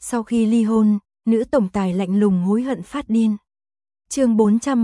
Sau khi ly hôn, nữ tổng tài lạnh lùng hối hận phát điên. Chương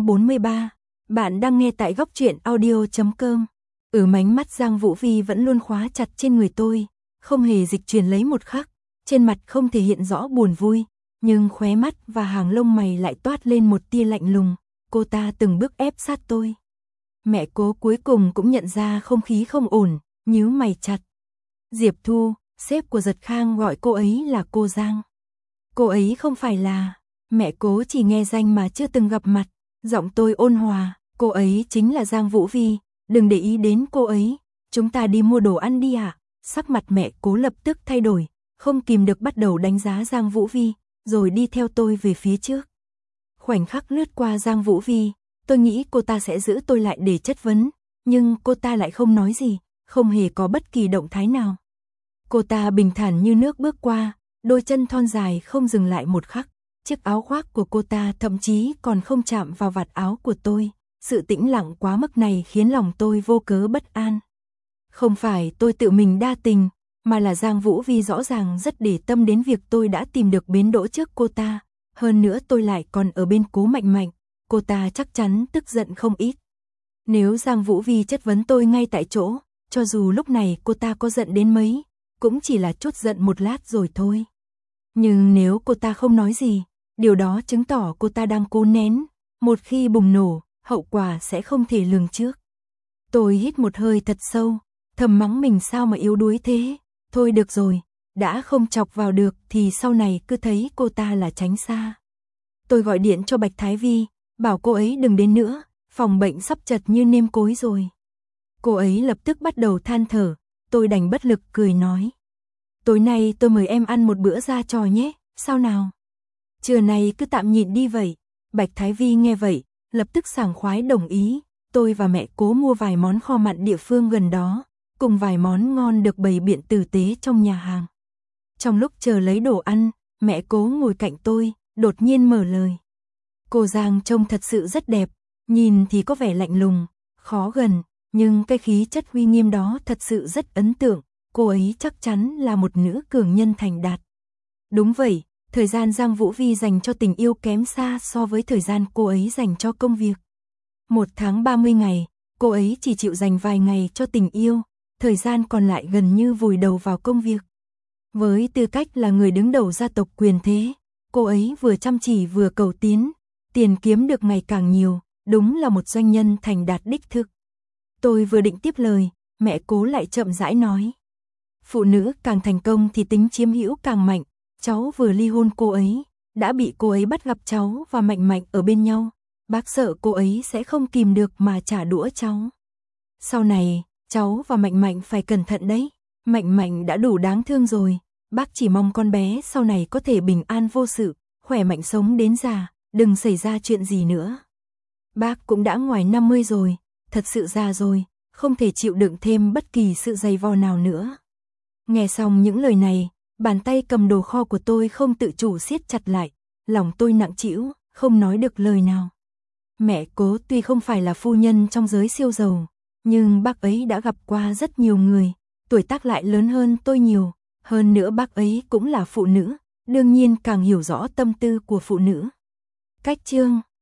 443, bạn đang nghe tại góc truyện audio.com. Ánh mắt Giang Vũ Vi vẫn luôn khóa chặt trên người tôi, không hề dịch chuyển lấy một khắc, trên mặt không thể hiện rõ buồn vui, nhưng khóe mắt và hàng lông mày lại toát lên một tia lạnh lùng, cô ta từng bước ép sát tôi. Mẹ Cố cuối cùng cũng nhận ra không khí không ổn, nhíu mày chặt. Diệp Thu, sếp của Giật Khang gọi cô ấy là cô Giang. Cô ấy không phải là, mẹ Cố chỉ nghe danh mà chưa từng gặp mặt, giọng tôi ôn hòa, cô ấy chính là Giang Vũ Vi, đừng để ý đến cô ấy, chúng ta đi mua đồ ăn đi ạ. Sắc mặt mẹ Cố lập tức thay đổi, không kìm được bắt đầu đánh giá Giang Vũ Vi, rồi đi theo tôi về phía trước. Khoảnh khắc lướt qua Giang Vũ Vi, tôi nghĩ cô ta sẽ giữ tôi lại để chất vấn, nhưng cô ta lại không nói gì, không hề có bất kỳ động thái nào. Cô ta bình thản như nước bước qua, đôi chân thon dài không dừng lại một khắc, chiếc áo khoác của cô ta thậm chí còn không chạm vào vạt áo của tôi, sự tĩnh lặng quá mức này khiến lòng tôi vô cớ bất an. Không phải tôi tự mình đa tình, mà là Giang Vũ Vi rõ ràng rất để tâm đến việc tôi đã tìm được bến đỗ trước cô ta, hơn nữa tôi lại còn ở bên Cố Mạnh Mạnh, cô ta chắc chắn tức giận không ít. Nếu Giang Vũ Vi chất vấn tôi ngay tại chỗ, cho dù lúc này cô ta có giận đến mấy, cũng chỉ là chút giận một lát rồi thôi. Nhưng nếu cô ta không nói gì, điều đó chứng tỏ cô ta đang cố nén, một khi bùng nổ, hậu quả sẽ không thể lường trước. Tôi hít một hơi thật sâu, thầm mắng mình sao mà yếu đuối thế, thôi được rồi, đã không chọc vào được thì sau này cứ thấy cô ta là tránh xa. Tôi gọi điện cho Bạch Thái Vi, bảo cô ấy đừng đến nữa, phòng bệnh sắp chật như nêm cối rồi. Cô ấy lập tức bắt đầu than thở, tôi đành bất lực cười nói. Tối nay tôi mời em ăn một bữa ra trò nhé, sao nào? Trưa nay cứ tạm nhịn đi vậy. Bạch Thái Vi nghe vậy, lập tức sảng khoái đồng ý, tôi và mẹ Cố mua vài món kho mặn địa phương gần đó, cùng vài món ngon được bày biện tử tế trong nhà hàng. Trong lúc chờ lấy đồ ăn, mẹ Cố ngồi cạnh tôi, đột nhiên mở lời. Cô Giang trông thật sự rất đẹp, nhìn thì có vẻ lạnh lùng, khó gần, nhưng cái khí chất uy nghiêm đó thật sự rất ấn tượng, cô ấy chắc chắn là một nữ cường nhân thành đạt. Đúng vậy, thời gian Giang Vũ Vi dành cho tình yêu kém xa so với thời gian cô ấy dành cho công việc. 1 tháng 30 ngày, cô ấy chỉ chịu dành vài ngày cho tình yêu, thời gian còn lại gần như vùi đầu vào công việc. Với tư cách là người đứng đầu gia tộc quyền thế, cô ấy vừa chăm chỉ vừa cầu tiến, tiền kiếm được ngày càng nhiều, đúng là một doanh nhân thành đạt đích thực. Tôi vừa định tiếp lời, mẹ Cố lại chậm rãi nói. Phụ nữ càng thành công thì tính chiếm hữu càng mạnh, cháu vừa ly hôn cô ấy, đã bị cô ấy bắt gặp cháu và Mạnh Mạnh ở bên nhau, bác sợ cô ấy sẽ không kìm được mà trả đũa cháu. Sau này, cháu và Mạnh Mạnh phải cẩn thận đấy, Mạnh Mạnh đã đủ đáng thương rồi, bác chỉ mong con bé sau này có thể bình an vô sự, khỏe mạnh sống đến già, đừng xảy ra chuyện gì nữa. Bác cũng đã ngoài 50 rồi, thật sự già rồi, không thể chịu đựng thêm bất kỳ sự dày vò nào nữa. Nghe xong những lời này, bàn tay cầm đồ kho của tôi không tự chủ siết chặt lại, lòng tôi nặng trĩu, không nói được lời nào. Mẹ Cố tuy không phải là phu nhân trong giới siêu giàu, nhưng bác ấy đã gặp qua rất nhiều người, tuổi tác lại lớn hơn tôi nhiều, hơn nữa bác ấy cũng là phụ nữ, đương nhiên càng hiểu rõ tâm tư của phụ nữ. Cách chương